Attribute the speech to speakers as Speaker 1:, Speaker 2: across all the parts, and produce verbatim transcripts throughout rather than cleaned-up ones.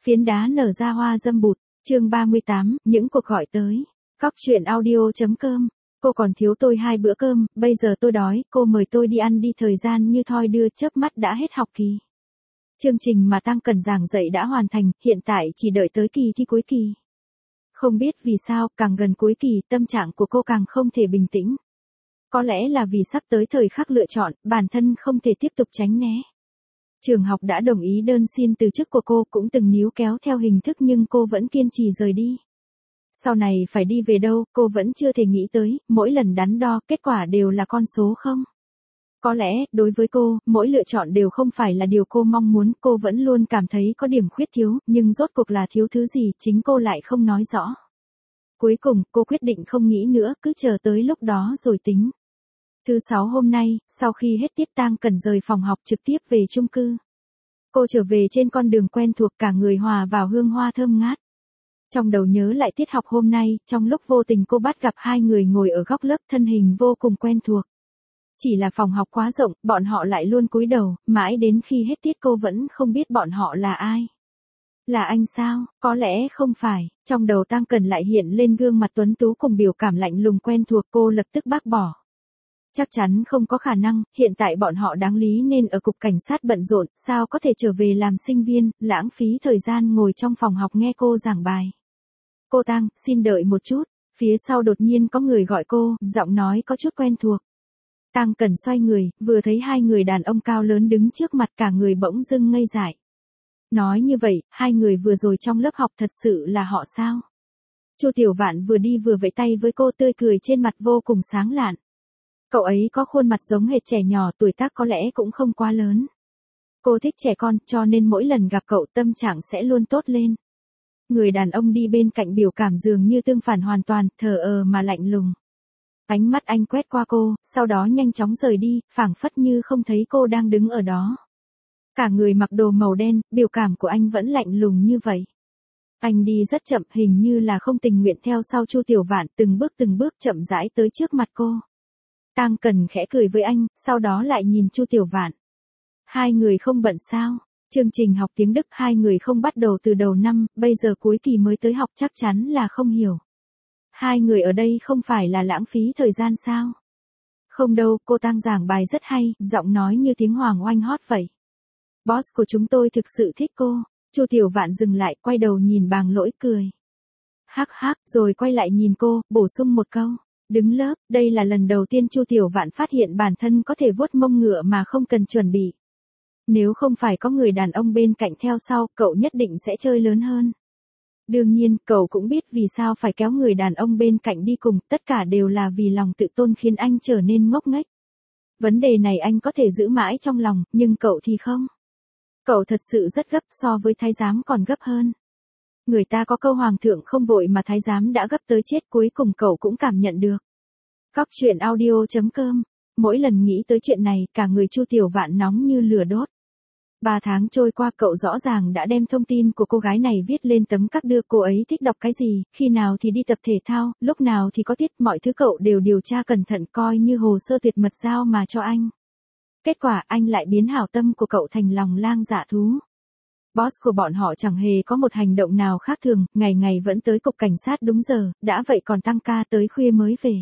Speaker 1: Phiến đá nở ra hoa dâm bụt, chương ba mươi tám, những cuộc gọi tới. Cóc truyện audio.com. Cô còn thiếu tôi hai bữa cơm, bây giờ tôi đói, cô mời tôi đi ăn đi, thời gian như thoi đưa, chớp mắt đã hết học kỳ. Chương trình mà Tăng Cần giảng dạy đã hoàn thành, hiện tại chỉ đợi tới kỳ thi cuối kỳ. Không biết vì sao, càng gần cuối kỳ, tâm trạng của cô càng không thể bình tĩnh. Có lẽ là vì sắp tới thời khắc lựa chọn, bản thân không thể tiếp tục tránh né. Trường học đã đồng ý đơn xin từ chức của cô, cũng từng níu kéo theo hình thức nhưng cô vẫn kiên trì rời đi. Sau này phải đi về đâu, cô vẫn chưa thể nghĩ tới, mỗi lần đắn đo, kết quả đều là con số không. Có lẽ, đối với cô, mỗi lựa chọn đều không phải là điều cô mong muốn, cô vẫn luôn cảm thấy có điểm khuyết thiếu, nhưng rốt cuộc là thiếu thứ gì, chính cô lại không nói rõ. Cuối cùng, cô quyết định không nghĩ nữa, cứ chờ tới lúc đó rồi tính. Thứ sáu hôm nay, sau khi hết tiết Tăng Cần rời phòng học trực tiếp về chung cư. Cô trở về trên con đường quen thuộc, cả người hòa vào hương hoa thơm ngát. Trong đầu nhớ lại tiết học hôm nay, trong lúc vô tình cô bắt gặp hai người ngồi ở góc lớp, thân hình vô cùng quen thuộc. Chỉ là phòng học quá rộng, bọn họ lại luôn cúi đầu, mãi đến khi hết tiết cô vẫn không biết bọn họ là ai. Là anh sao? Có lẽ không phải. Trong đầu Tăng Cần lại hiện lên gương mặt tuấn tú cùng biểu cảm lạnh lùng quen thuộc, cô lập tức bác bỏ. Chắc chắn không có khả năng, hiện tại bọn họ đáng lý nên ở cục cảnh sát bận rộn, sao có thể trở về làm sinh viên, lãng phí thời gian ngồi trong phòng học nghe cô giảng bài. Cô Tăng, xin đợi một chút, phía sau đột nhiên có người gọi cô, giọng nói có chút quen thuộc. Tăng Cần xoay người, vừa thấy hai người đàn ông cao lớn đứng trước mặt, cả người bỗng dưng ngây dại. Nói như vậy, hai người vừa rồi trong lớp học thật sự là họ sao? Chu Tiểu Vạn vừa đi vừa vẫy tay với cô, tươi cười trên mặt vô cùng sáng lạn. Cậu ấy có khuôn mặt giống hệt trẻ nhỏ, tuổi tác có lẽ cũng không quá lớn. Cô thích trẻ con, cho nên mỗi lần gặp cậu tâm trạng sẽ luôn tốt lên. Người đàn ông đi bên cạnh biểu cảm dường như tương phản hoàn toàn, thờ ơ mà lạnh lùng. Ánh mắt anh quét qua cô, sau đó nhanh chóng rời đi, phảng phất như không thấy cô đang đứng ở đó. Cả người mặc đồ màu đen, biểu cảm của anh vẫn lạnh lùng như vậy. Anh đi rất chậm, hình như là không tình nguyện theo sau Chu Tiểu Vạn, từng bước từng bước chậm rãi tới trước mặt cô. Tăng Cần khẽ cười với anh, sau đó lại nhìn Chu Tiểu Vạn. Hai người không bận sao? Chương trình học tiếng Đức hai người không bắt đầu từ đầu năm, bây giờ cuối kỳ mới tới học, chắc chắn là không hiểu. Hai người ở đây không phải là lãng phí thời gian sao? Không đâu, cô Tăng giảng bài rất hay, giọng nói như tiếng hoàng oanh hót vậy. Boss của chúng tôi thực sự thích cô. Chu Tiểu Vạn dừng lại, quay đầu nhìn Bàng Lỗi cười. Hắc hắc, rồi quay lại nhìn cô, bổ sung một câu. Đứng lớp, đây là lần đầu tiên Chu Tiểu Vạn phát hiện bản thân có thể vuốt mông ngựa mà không cần chuẩn bị. Nếu không phải có người đàn ông bên cạnh theo sau, cậu nhất định sẽ chơi lớn hơn. Đương nhiên, cậu cũng biết vì sao phải kéo người đàn ông bên cạnh đi cùng, tất cả đều là vì lòng tự tôn khiến anh trở nên ngốc nghếch. Vấn đề này anh có thể giữ mãi trong lòng, nhưng cậu thì không. Cậu thật sự rất gấp, so với thái giám còn gấp hơn. Người ta có câu hoàng thượng không vội mà thái giám đã gấp tới chết, cuối cùng cậu cũng cảm nhận được. Cóc truyện audio.com. Mỗi lần nghĩ tới chuyện này, cả người Chu Tiểu Vạn nóng như lửa đốt. Ba tháng trôi qua, cậu rõ ràng đã đem thông tin của cô gái này viết lên tấm các đưa, cô ấy thích đọc cái gì, khi nào thì đi tập thể thao, lúc nào thì có tiết, mọi thứ cậu đều điều tra cẩn thận, coi như hồ sơ tuyệt mật giao mà cho anh. Kết quả anh lại biến hảo tâm của cậu thành lòng lang dạ thú. Boss của bọn họ chẳng hề có một hành động nào khác thường, ngày ngày vẫn tới cục cảnh sát đúng giờ, đã vậy còn tăng ca tới khuya mới về.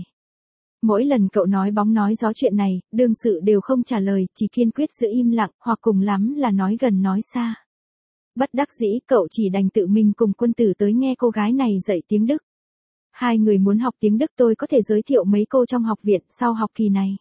Speaker 1: Mỗi lần cậu nói bóng nói gió chuyện này, đương sự đều không trả lời, chỉ kiên quyết giữ im lặng, hoặc cùng lắm là nói gần nói xa. Bất đắc dĩ, cậu chỉ đành tự mình cùng Quân Tử tới nghe cô gái này dạy tiếng Đức. Hai người muốn học tiếng Đức, tôi có thể giới thiệu mấy cô trong học viện sau học kỳ này.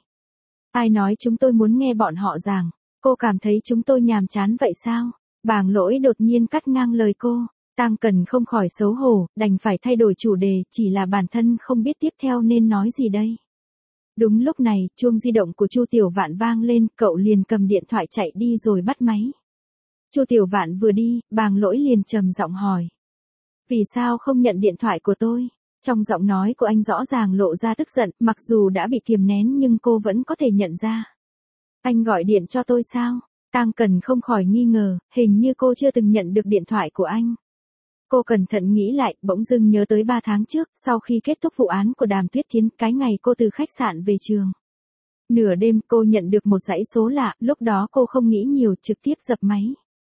Speaker 1: Ai nói chúng tôi muốn nghe bọn họ giảng? Cô cảm thấy chúng tôi nhàm chán vậy sao? Bàng Lỗi đột nhiên cắt ngang lời cô. Tăng Cần không khỏi xấu hổ, đành phải thay đổi chủ đề, chỉ là bản thân không biết tiếp theo nên nói gì đây. Đúng lúc này, chuông di động của Chu Tiểu Vạn vang lên, cậu liền cầm điện thoại chạy đi rồi bắt máy. Chu Tiểu Vạn vừa đi, Bàng Lỗi liền trầm giọng hỏi. Vì sao không nhận điện thoại của tôi? Trong giọng nói của anh rõ ràng lộ ra tức giận, mặc dù đã bị kiềm nén nhưng cô vẫn có thể nhận ra. Anh gọi điện cho tôi sao? Tăng Cần không khỏi nghi ngờ, hình như cô chưa từng nhận được điện thoại của anh. Cô cẩn thận nghĩ lại, bỗng dưng nhớ tới ba tháng trước, sau khi kết thúc vụ án của Đàm Tuyết Thiến, cái ngày cô từ khách sạn về trường. Nửa đêm cô nhận được một dãy số lạ, lúc đó cô không nghĩ nhiều, trực tiếp dập máy.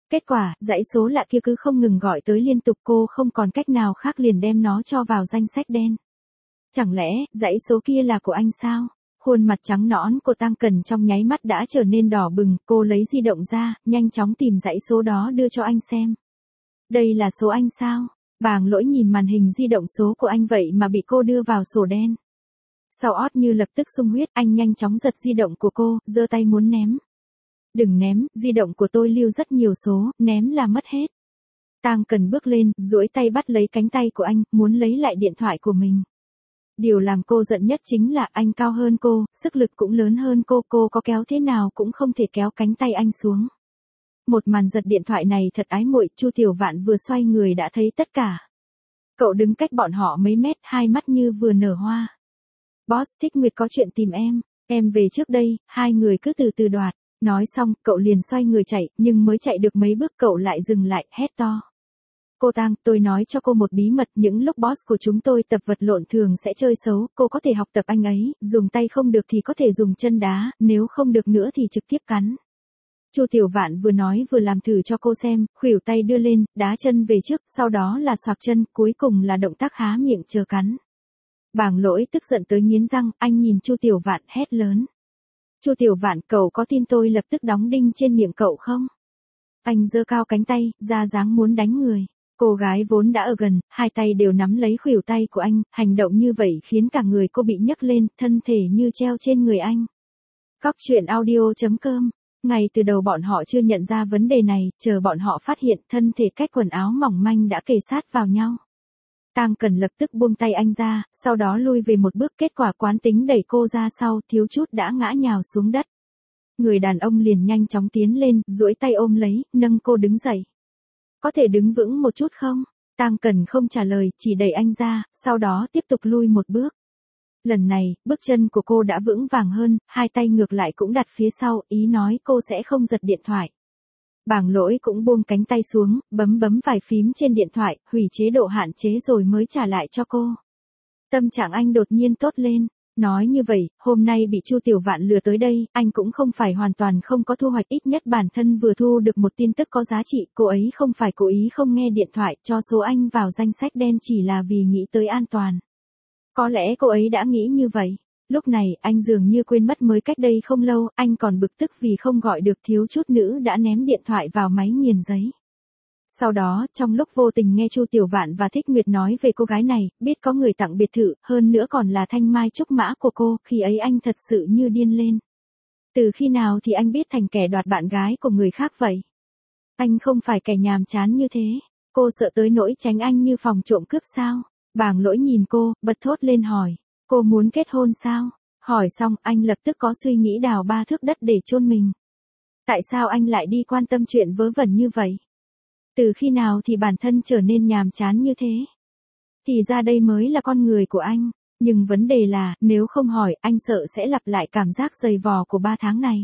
Speaker 1: Kết quả, dãy số lạ kia cứ không ngừng gọi tới liên tục, cô không còn cách nào khác liền đem nó cho vào danh sách đen. Chẳng lẽ, dãy số kia là của anh sao? Khuôn mặt trắng nõn của Tăng Cần trong nháy mắt đã trở nên đỏ bừng, cô lấy di động ra, nhanh chóng tìm dãy số đó đưa cho anh xem. Đây là số anh sao? Bàng Lỗi nhìn màn hình di động số của anh vậy mà bị cô đưa vào sổ đen. Sau ót như lập tức sung huyết, anh nhanh chóng giật di động của cô, giơ tay muốn ném. Đừng ném, di động của tôi lưu rất nhiều số, ném là mất hết. Tăng Cần bước lên, duỗi tay bắt lấy cánh tay của anh, muốn lấy lại điện thoại của mình. Điều làm cô giận nhất chính là anh cao hơn cô, sức lực cũng lớn hơn cô, cô có kéo thế nào cũng không thể kéo cánh tay anh xuống. Một màn giật điện thoại này thật ái muội, Chu Tiểu Vạn vừa xoay người đã thấy tất cả. Cậu đứng cách bọn họ mấy mét, hai mắt như vừa nở hoa. Boss, Thích Nguyệt có chuyện tìm em, em về trước đây, hai người cứ từ từ đoạt. Nói xong, cậu liền xoay người chạy, nhưng mới chạy được mấy bước cậu lại dừng lại, hét to. Cô Tang, tôi nói cho cô một bí mật, những lúc boss của chúng tôi tập vật lộn thường sẽ chơi xấu, cô có thể học tập anh ấy, dùng tay không được thì có thể dùng chân đá, nếu không được nữa thì trực tiếp cắn. Chu Tiểu Vạn vừa nói vừa làm thử cho cô xem, khuỷu tay đưa lên, đá chân về trước, sau đó là xoạc chân, cuối cùng là động tác há miệng chờ cắn. Bàng Lỗi tức giận tới nghiến răng, anh nhìn Chu Tiểu Vạn hét lớn. Chu Tiểu Vạn, cậu có tin tôi lập tức đóng đinh trên miệng cậu không? Anh giơ cao cánh tay, ra dáng muốn đánh người. Cô gái vốn đã ở gần, hai tay đều nắm lấy khuỷu tay của anh, hành động như vậy khiến cả người cô bị nhấc lên, thân thể như treo trên người anh. Cóc truyện audio chấm com. Ngay từ đầu bọn họ chưa nhận ra vấn đề này, chờ bọn họ phát hiện thân thể cách quần áo mỏng manh đã kề sát vào nhau. Tăng Cần lập tức buông tay anh ra, sau đó lui về một bước, kết quả quán tính đẩy cô ra sau, thiếu chút đã ngã nhào xuống đất. Người đàn ông liền nhanh chóng tiến lên, duỗi tay ôm lấy, nâng cô đứng dậy. Có thể đứng vững một chút không? Tăng Cần không trả lời, chỉ đẩy anh ra, sau đó tiếp tục lui một bước. Lần này, bước chân của cô đã vững vàng hơn, hai tay ngược lại cũng đặt phía sau, ý nói cô sẽ không giật điện thoại. Bàng Lỗi cũng buông cánh tay xuống, bấm bấm vài phím trên điện thoại, hủy chế độ hạn chế rồi mới trả lại cho cô. Tâm trạng anh đột nhiên tốt lên. Nói như vậy, hôm nay bị Chu Tiểu Vạn lừa tới đây, anh cũng không phải hoàn toàn không có thu hoạch, ít nhất bản thân vừa thu được một tin tức có giá trị, cô ấy không phải cố ý không nghe điện thoại, cho số anh vào danh sách đen chỉ là vì nghĩ tới an toàn. Có lẽ cô ấy đã nghĩ như vậy. Lúc này, anh dường như quên mất mới cách đây không lâu, anh còn bực tức vì không gọi được, thiếu chút nữa đã ném điện thoại vào máy nghiền giấy. Sau đó, trong lúc vô tình nghe Chu Tiểu Vạn và Thích Nguyệt nói về cô gái này, biết có người tặng biệt thự, hơn nữa còn là thanh mai trúc mã của cô, khi ấy anh thật sự như điên lên. Từ khi nào thì anh biết thành kẻ đoạt bạn gái của người khác vậy? Anh không phải kẻ nhàm chán như thế. Cô sợ tới nỗi tránh anh như phòng trộm cướp sao? Bàng Lỗi nhìn cô, bật thốt lên hỏi. Cô muốn kết hôn sao? Hỏi xong, anh lập tức có suy nghĩ đào ba thước đất để chôn mình. Tại sao anh lại đi quan tâm chuyện vớ vẩn như vậy? Từ khi nào thì bản thân trở nên nhàm chán như thế? Thì ra đây mới là con người của anh. Nhưng vấn đề là, nếu không hỏi, anh sợ sẽ lặp lại cảm giác dày vò của ba tháng này.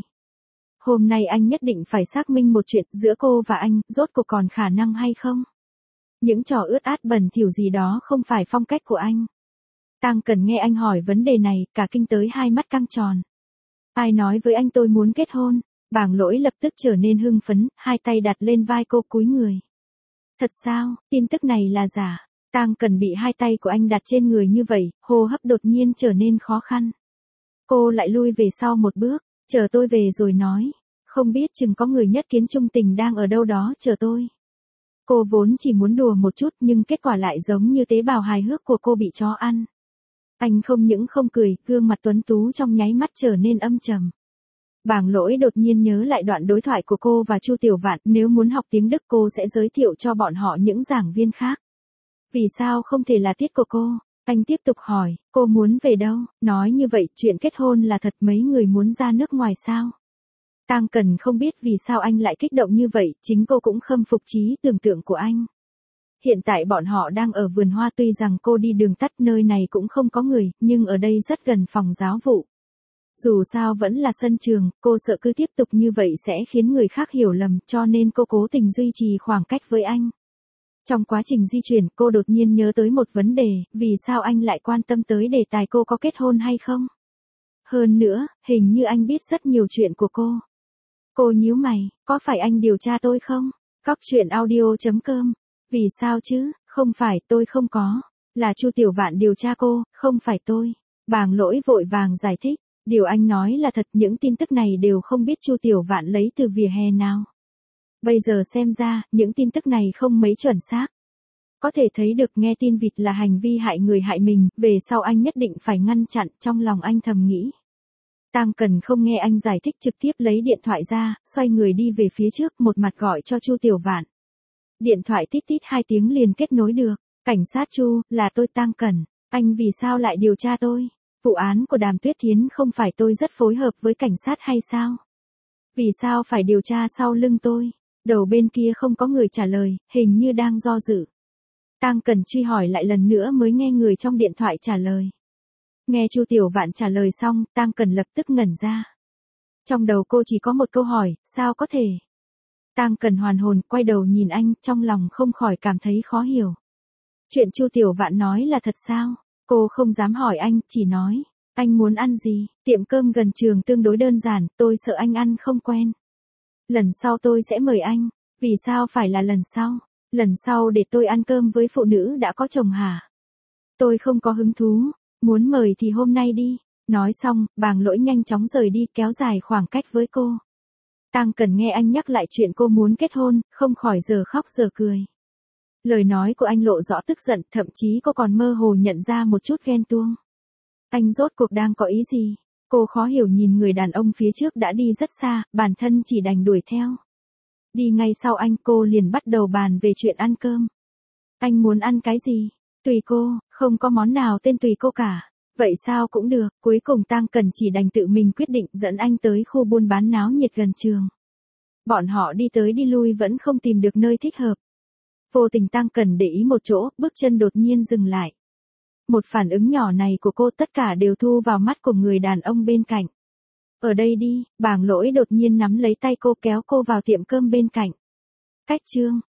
Speaker 1: Hôm nay anh nhất định phải xác minh một chuyện, giữa cô và anh, rốt cuộc còn khả năng hay không? Những trò ướt át bẩn thỉu gì đó không phải phong cách của anh. Tăng Cần nghe anh hỏi vấn đề này, cả kinh tới hai mắt căng tròn. Ai nói với anh tôi muốn kết hôn? Bàng Lỗi lập tức trở nên hưng phấn, hai tay đặt lên vai cô, cúi người. Thật sao, tin tức này là giả. Tăng Cần bị hai tay của anh đặt trên người như vậy, hô hấp đột nhiên trở nên khó khăn. Cô lại lui về sau một bước, chờ tôi về rồi nói. Không biết chừng có người nhất kiến trung tình đang ở đâu đó chờ tôi. Cô vốn chỉ muốn đùa một chút nhưng kết quả lại giống như tế bào hài hước của cô bị chó ăn. Anh không những không cười, gương mặt tuấn tú trong nháy mắt trở nên âm trầm. Bàng Lỗi đột nhiên nhớ lại đoạn đối thoại của cô và Chu Tiểu Vạn, nếu muốn học tiếng Đức cô sẽ giới thiệu cho bọn họ những giảng viên khác. Vì sao không thể là tiết của cô? Anh tiếp tục hỏi, cô muốn về đâu? Nói như vậy, chuyện kết hôn là thật, mấy người muốn ra nước ngoài sao? Tăng Cần không biết vì sao anh lại kích động như vậy, chính cô cũng khâm phục trí tưởng tượng của anh. Hiện tại bọn họ đang ở vườn hoa, tuy rằng cô đi đường tắt, nơi này cũng không có người, nhưng ở đây rất gần phòng giáo vụ. Dù sao vẫn là sân trường, cô sợ cứ tiếp tục như vậy sẽ khiến người khác hiểu lầm, cho nên cô cố tình duy trì khoảng cách với anh. Trong quá trình di chuyển, cô đột nhiên nhớ tới một vấn đề, vì sao anh lại quan tâm tới đề tài cô có kết hôn hay không? Hơn nữa, hình như anh biết rất nhiều chuyện của cô. Cô nhíu mày, có phải anh điều tra tôi không? Cóc truyện audio chấm com. Vì sao chứ, không phải tôi không có. Là Chu Tiểu Vạn điều tra cô, không phải tôi. Bàng Lỗi vội vàng giải thích. Điều anh nói là thật, những tin tức này đều không biết Chu Tiểu Vạn lấy từ vỉa hè nào. Bây giờ xem ra, những tin tức này không mấy chuẩn xác. Có thể thấy được nghe tin vịt là hành vi hại người hại mình, về sau anh nhất định phải ngăn chặn, trong lòng anh thầm nghĩ. Tang Cần không nghe anh giải thích, trực tiếp lấy điện thoại ra, xoay người đi về phía trước, một mặt gọi cho Chu Tiểu Vạn. Điện thoại tít tít hai tiếng liền kết nối được. Cảnh sát Chu, là tôi Tang Cần. Anh vì sao lại điều tra tôi? Vụ án của Đàm Tuyết Thiến không phải tôi rất phối hợp với cảnh sát hay sao? Vì sao phải điều tra sau lưng tôi? Đầu bên kia không có người trả lời, hình như đang do dự. Tang Cần truy hỏi lại lần nữa mới nghe người trong điện thoại trả lời. Nghe Chu Tiểu Vạn trả lời xong, Tang Cần lập tức ngẩn ra. Trong đầu cô chỉ có một câu hỏi, sao có thể? Tang Cần hoàn hồn, quay đầu nhìn anh, trong lòng không khỏi cảm thấy khó hiểu. Chuyện Chu Tiểu Vạn nói là thật sao? Cô không dám hỏi anh, chỉ nói. Anh muốn ăn gì? Tiệm cơm gần trường tương đối đơn giản, tôi sợ anh ăn không quen. Lần sau tôi sẽ mời anh. Vì sao phải là lần sau? Lần sau để tôi ăn cơm với phụ nữ đã có chồng hả? Tôi không có hứng thú. Muốn mời thì hôm nay đi. Nói xong, Bàng Lỗi nhanh chóng rời đi, kéo dài khoảng cách với cô. Tang Cần nghe anh nhắc lại chuyện cô muốn kết hôn, không khỏi giờ khóc giờ cười. Lời nói của anh lộ rõ tức giận, thậm chí cô còn mơ hồ nhận ra một chút ghen tuông. Anh rốt cuộc đang có ý gì? Cô khó hiểu nhìn người đàn ông phía trước đã đi rất xa, bản thân chỉ đành đuổi theo. Đi ngay sau anh, cô liền bắt đầu bàn về chuyện ăn cơm. Anh muốn ăn cái gì? Tùy cô, không có món nào tên tùy cô cả. Vậy sao cũng được, cuối cùng Tang Cần chỉ đành tự mình quyết định dẫn anh tới khu buôn bán náo nhiệt gần trường. Bọn họ đi tới đi lui vẫn không tìm được nơi thích hợp. Vô tình Tang Cần để ý một chỗ, bước chân đột nhiên dừng lại. Một phản ứng nhỏ này của cô tất cả đều thu vào mắt của người đàn ông bên cạnh. Ở đây đi, Bàng Lỗi đột nhiên nắm lấy tay cô kéo cô vào tiệm cơm bên cạnh. Cách chương,